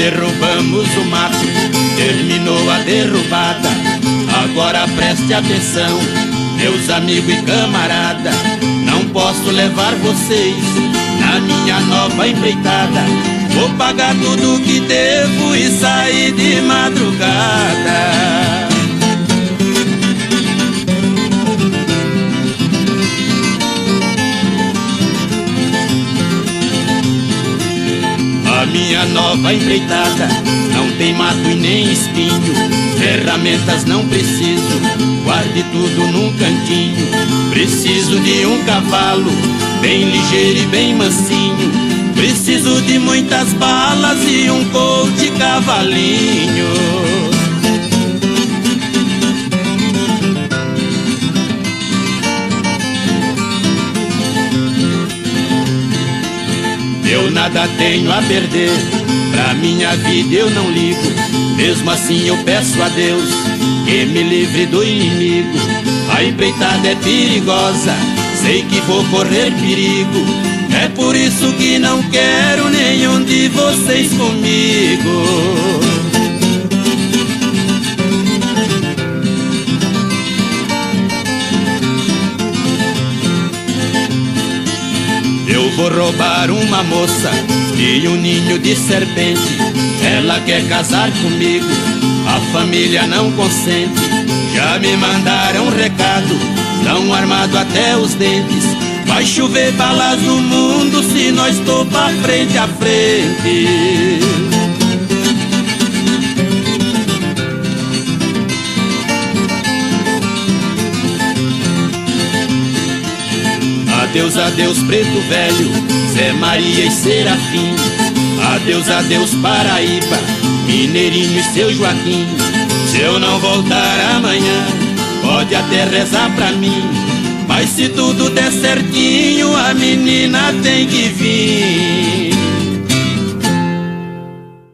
derrubamos o mato, terminou a derrubada. Agora preste atenção, meus amigos e camarada, não posso levar vocês na minha nova empreitada. Vou pagar tudo que devo e sair de madrugada. A minha nova empreitada não tem mato e nem espinho, ferramentas não preciso, guarde tudo num cantinho. Preciso de um cavalo bem ligeiro e bem mansinho, preciso de muitas balas e um colt cavalinho. Eu nada tenho a perder, pra minha vida eu não ligo. Mesmo assim eu peço a Deus que me livre do inimigo. A empreitada é perigosa, sei que vou correr perigo, é por isso que não quero nenhum de vocês comigo. Eu vou roubar uma moça e um ninho de serpente. Ela quer casar comigo, a família não consente. Já me mandaram um recado, estão armados até os dentes. Vai chover balas no mundo se nós topar frente a frente. Adeus, adeus, preto velho, Zé Maria e Serafim. Adeus, adeus, Paraíba, Mineirinho e seu Joaquim. Se eu não voltar amanhã, pode até rezar pra mim, mas se tudo der certinho, a menina tem que vir.